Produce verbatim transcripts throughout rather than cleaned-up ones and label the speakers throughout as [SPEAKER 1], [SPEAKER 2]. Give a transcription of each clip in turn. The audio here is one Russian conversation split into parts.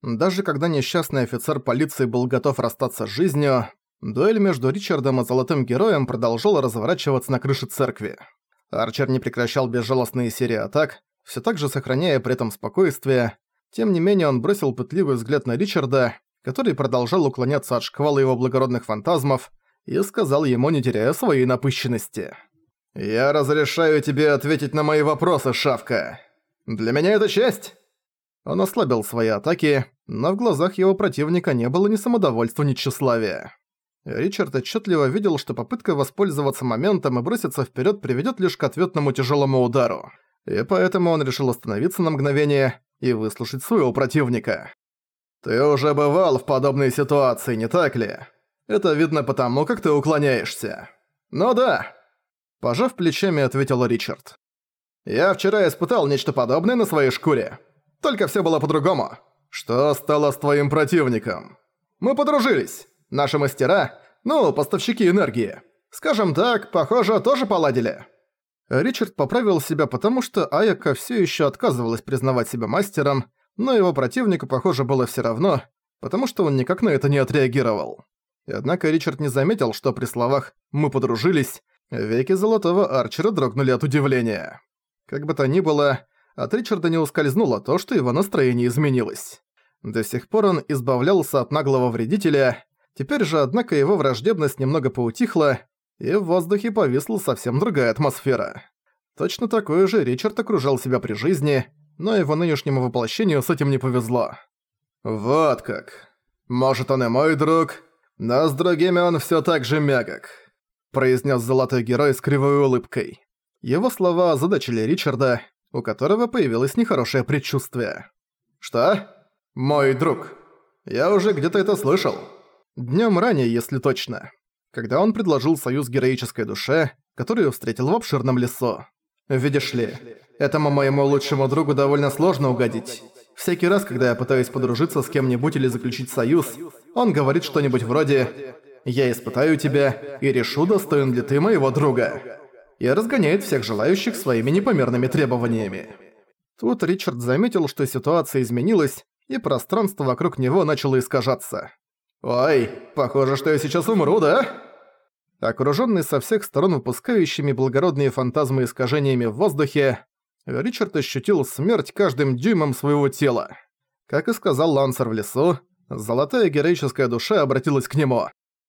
[SPEAKER 1] Даже когда несчастный офицер полиции был готов расстаться с жизнью, дуэль между Ричардом и Золотым Героем продолжала разворачиваться на крыше церкви. Арчер не прекращал безжалостные серии атак, всё так же сохраняя при этом спокойствие. Тем не менее он бросил пытливый взгляд на Ричарда, который продолжал уклоняться от шквала его благородных фантазмов, и сказал ему, не теряя своей напыщенности: «Я разрешаю тебе ответить на мои вопросы, шавка. Для меня это честь!» Он ослабил свои атаки, но в глазах его противника не было ни самодовольства, ни тщеславия. Ричард отчетливо видел, что попытка воспользоваться моментом и броситься вперед приведет лишь к ответному тяжелому удару. И поэтому он решил остановиться на мгновение и выслушать своего противника. «Ты уже бывал в подобной ситуации, не так ли? Это видно потому, как ты уклоняешься». «Ну да», – пожав плечами, ответил Ричард. «Я вчера испытал нечто подобное на своей шкуре. Только всё было по-другому. Что стало с твоим противником? Мы подружились. Наши мастера, ну, поставщики энергии. Скажем так, похоже, тоже поладили». Ричард поправил себя, потому что Аяка всё ещё отказывалась признавать себя мастером, но его противнику, похоже, было всё равно, потому что он никак на это не отреагировал. И однако Ричард не заметил, что при словах «мы подружились» веки Золотого Арчера дрогнули от удивления. Как бы то ни было, от Ричарда не ускользнуло то, что его настроение изменилось. До сих пор он избавлялся от наглого вредителя, теперь же, однако, его враждебность немного поутихла, и в воздухе повисла совсем другая атмосфера. Точно такой же Ричард окружал себя при жизни, но его нынешнему воплощению с этим не повезло. «Вот как. Может, он и мой друг, но с другими он всё так же мягок», произнес Золотой Герой с кривой улыбкой. Его слова озадачили Ричарда, у которого появилось нехорошее предчувствие. «Что? Мой друг. Я уже где-то это слышал». Днём ранее, если точно, когда он предложил союз героической душе, которую встретил в обширном лесу. «Видишь ли, этому моему лучшему другу довольно сложно угодить. Всякий раз, когда я пытаюсь подружиться с кем-нибудь или заключить союз, он говорит что-нибудь вроде «Я испытаю тебя и решу, достоин ли ты моего друга», и разгоняет всех желающих своими непомерными требованиями. Тут Ричард заметил, что ситуация изменилась, и пространство вокруг него начало искажаться. «Ой, похоже, что я сейчас умру, да?» Окружённый со всех сторон выпускающими благородные фантазмы искажениями в воздухе, Ричард ощутил смерть каждым дюймом своего тела. Как и сказал Лансер в лесу, золотая героическая душа обратилась к нему.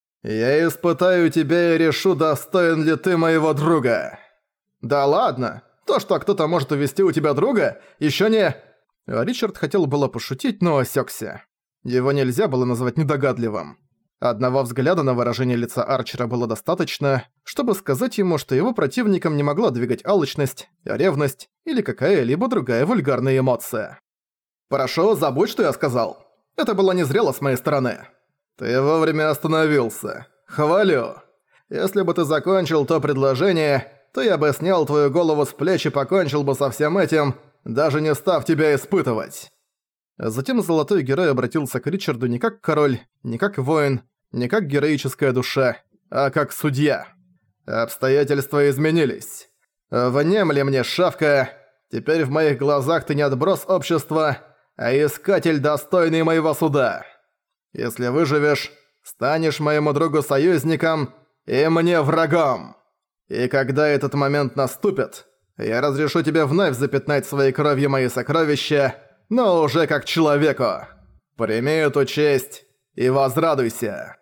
[SPEAKER 1] «Я испытаю тебя и решу, достоин ли ты моего друга». «Да ладно, то, что кто-то может увести у тебя друга, ещё не...» Ричард хотел было пошутить, но осёкся. Его нельзя было назвать недогадливым. Одного взгляда на выражение лица Арчера было достаточно, чтобы сказать ему, что его противником не могла двигать алчность, ревность или какая-либо другая вульгарная эмоция. «Прошу, забудь, что я сказал. Это было незрело с моей стороны». «Ты вовремя остановился. Хвалю. Если бы ты закончил то предложение, то я бы снял твою голову с плеч и покончил бы со всем этим, даже не став тебя испытывать». Затем Золотой Герой обратился к Ричарду не как король, не как воин, не как героическая душа, а как судья. «Обстоятельства изменились. Внемли мне, шавка. Теперь в моих глазах ты не отброс общества, а искатель, достойный моего суда. Если выживешь, станешь моему другу союзником и мне врагом. И когда этот момент наступит, я разрешу тебе вновь запятнать своей кровью мои сокровища, но уже как человеку. Прими эту честь и возрадуйся».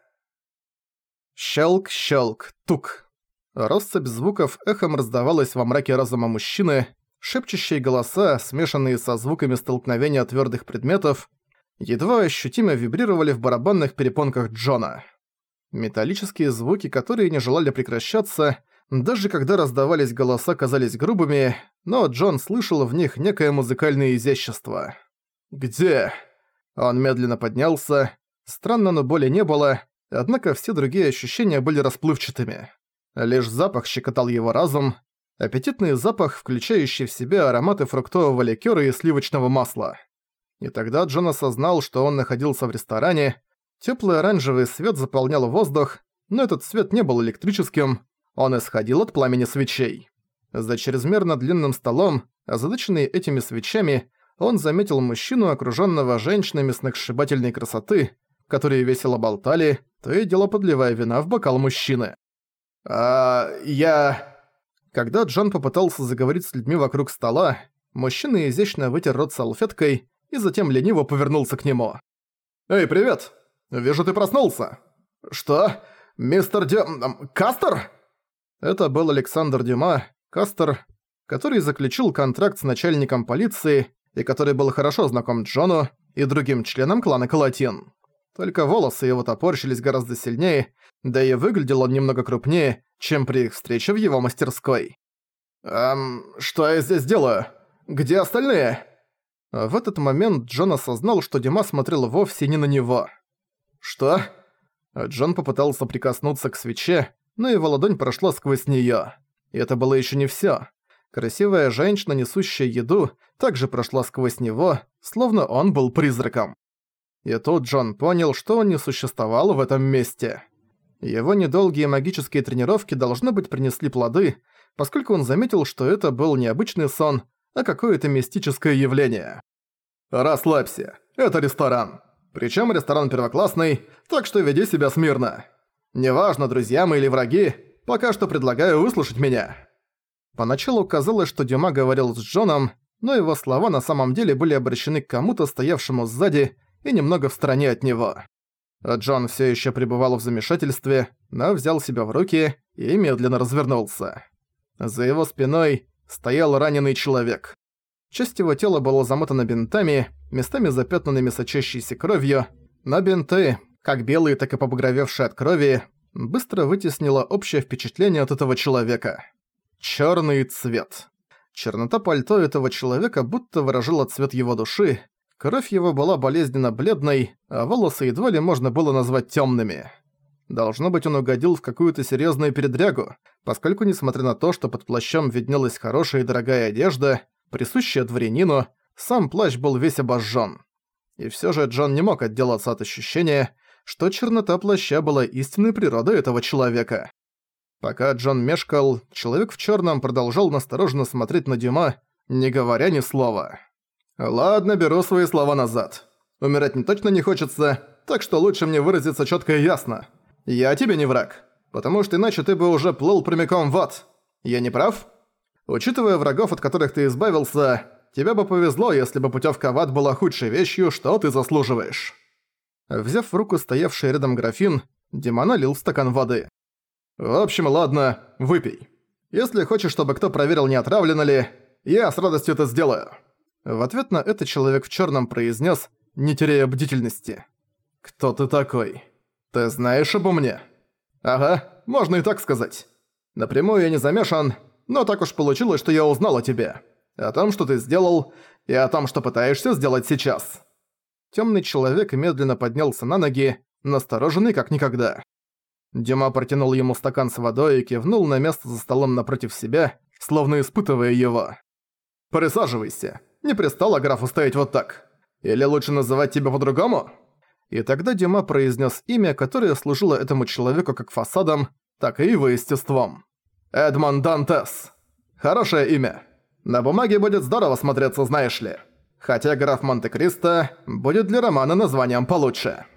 [SPEAKER 1] Щелк, щелк, тук. Россыпь звуков эхом раздавалась во мраке разума мужчины, шепчущие голоса, смешанные со звуками столкновения твёрдых предметов, едва ощутимо вибрировали в барабанных перепонках Джона. Металлические звуки, которые не желали прекращаться, даже когда раздавались голоса, казались грубыми, но Джон слышал в них некое музыкальное изящество. «Где?» Он медленно поднялся. Странно, но боли не было, однако все другие ощущения были расплывчатыми. Лишь запах щекотал его разум, аппетитный запах, включающий в себя ароматы фруктового ликёра и сливочного масла. И тогда Джон осознал, что он находился в ресторане. Тёплый оранжевый свет заполнял воздух, но этот свет не был электрическим, он исходил от пламени свечей. За чрезмерно длинным столом, озадаченный этими свечами, он заметил мужчину, окружённого женщинами сногсшибательной красоты, которые весело болтали, то и дело подливая вина в бокал мужчины. «А... я...» Когда Джон попытался заговорить с людьми вокруг стола, мужчина изящно вытер рот салфеткой и затем лениво повернулся к нему. «Эй, привет! Вижу, ты проснулся!» «Что? Мистер Дю... Кастер?» Это был Александр Дюма, Кастер, который заключил контракт с начальником полиции и который был хорошо знаком Джону и другим членам клана Калатин. Только волосы его топорщились гораздо сильнее, да и выглядел он немного крупнее, чем при их встрече в его мастерской. «Эм, что я здесь делаю? Где остальные?» В этот момент Джон осознал, что Дюма смотрел вовсе не на него. «Что?» Джон попытался прикоснуться к свече, но его ладонь прошла сквозь неё. И это было ещё не всё. Красивая женщина, несущая еду, также прошла сквозь него, словно он был призраком. И тут Джон понял, что он не существовал в этом месте. Его недолгие магические тренировки, должно быть, принесли плоды, поскольку он заметил, что это был не обычный сон, а какое-то мистическое явление. «Расслабься, это ресторан. Причём ресторан первоклассный, так что веди себя смирно. Неважно, друзья мы или враги, пока что предлагаю выслушать меня». Поначалу казалось, что Дюма говорил с Джоном, но его слова на самом деле были обращены к кому-то, стоявшему сзади и немного в стороне от него. Джон всё ещё пребывал в замешательстве, но взял себя в руки и медленно развернулся. За его спиной стоял раненый человек. Часть его тела была замотана бинтами, местами запятнанными сочащейся кровью, но бинты, как белые, так и побагровевшие от крови, быстро вытеснило общее впечатление от этого человека. Чёрный цвет. Чернота пальто этого человека будто выражала цвет его души, кровь его была болезненно бледной, а волосы едва ли можно было назвать тёмными. Должно быть, он угодил в какую-то серьёзную передрягу, поскольку, несмотря на то, что под плащом виднелась хорошая и дорогая одежда, присущая дворянину, сам плащ был весь обожжён. И всё же Джон не мог отделаться от ощущения, что чернота плаща была истинной природой этого человека. Пока Джон мешкал, человек в чёрном продолжал настороженно смотреть на Дюма, не говоря ни слова. «Ладно, беру свои слова назад. Умирать мне точно не хочется, так что лучше мне выразиться чётко и ясно. Я тебе не враг, потому что иначе ты бы уже плыл прямиком в ад. Я не прав? Учитывая врагов, от которых ты избавился, тебе бы повезло, если бы путёвка в ад была худшей вещью, что ты заслуживаешь». Взяв в руку стоявший рядом графин, Дюма налил в стакан воды. «В общем, ладно, выпей. Если хочешь, чтобы кто проверил, не отравлено ли, я с радостью это сделаю». В ответ на это человек в чёрном произнес, не теряя бдительности. «Кто ты такой? Ты знаешь обо мне?» «Ага, можно и так сказать. Напрямую я не замешан, но так уж получилось, что я узнал о тебе. О том, что ты сделал, и о том, что пытаешься сделать сейчас». Тёмный человек медленно поднялся на ноги, настороженный как никогда. Дюма протянул ему стакан с водой и кивнул на место за столом напротив себя, словно испытывая его. «Присаживайся. Не пристало графу стоять вот так. Или лучше называть тебя по-другому?» И тогда Дюма произнес имя, которое служило этому человеку как фасадом, так и его естеством. «Эдмонд Дантес. Хорошее имя. На бумаге будет здорово смотреться, знаешь ли. Хотя граф Монте-Кристо будет для романа названием получше».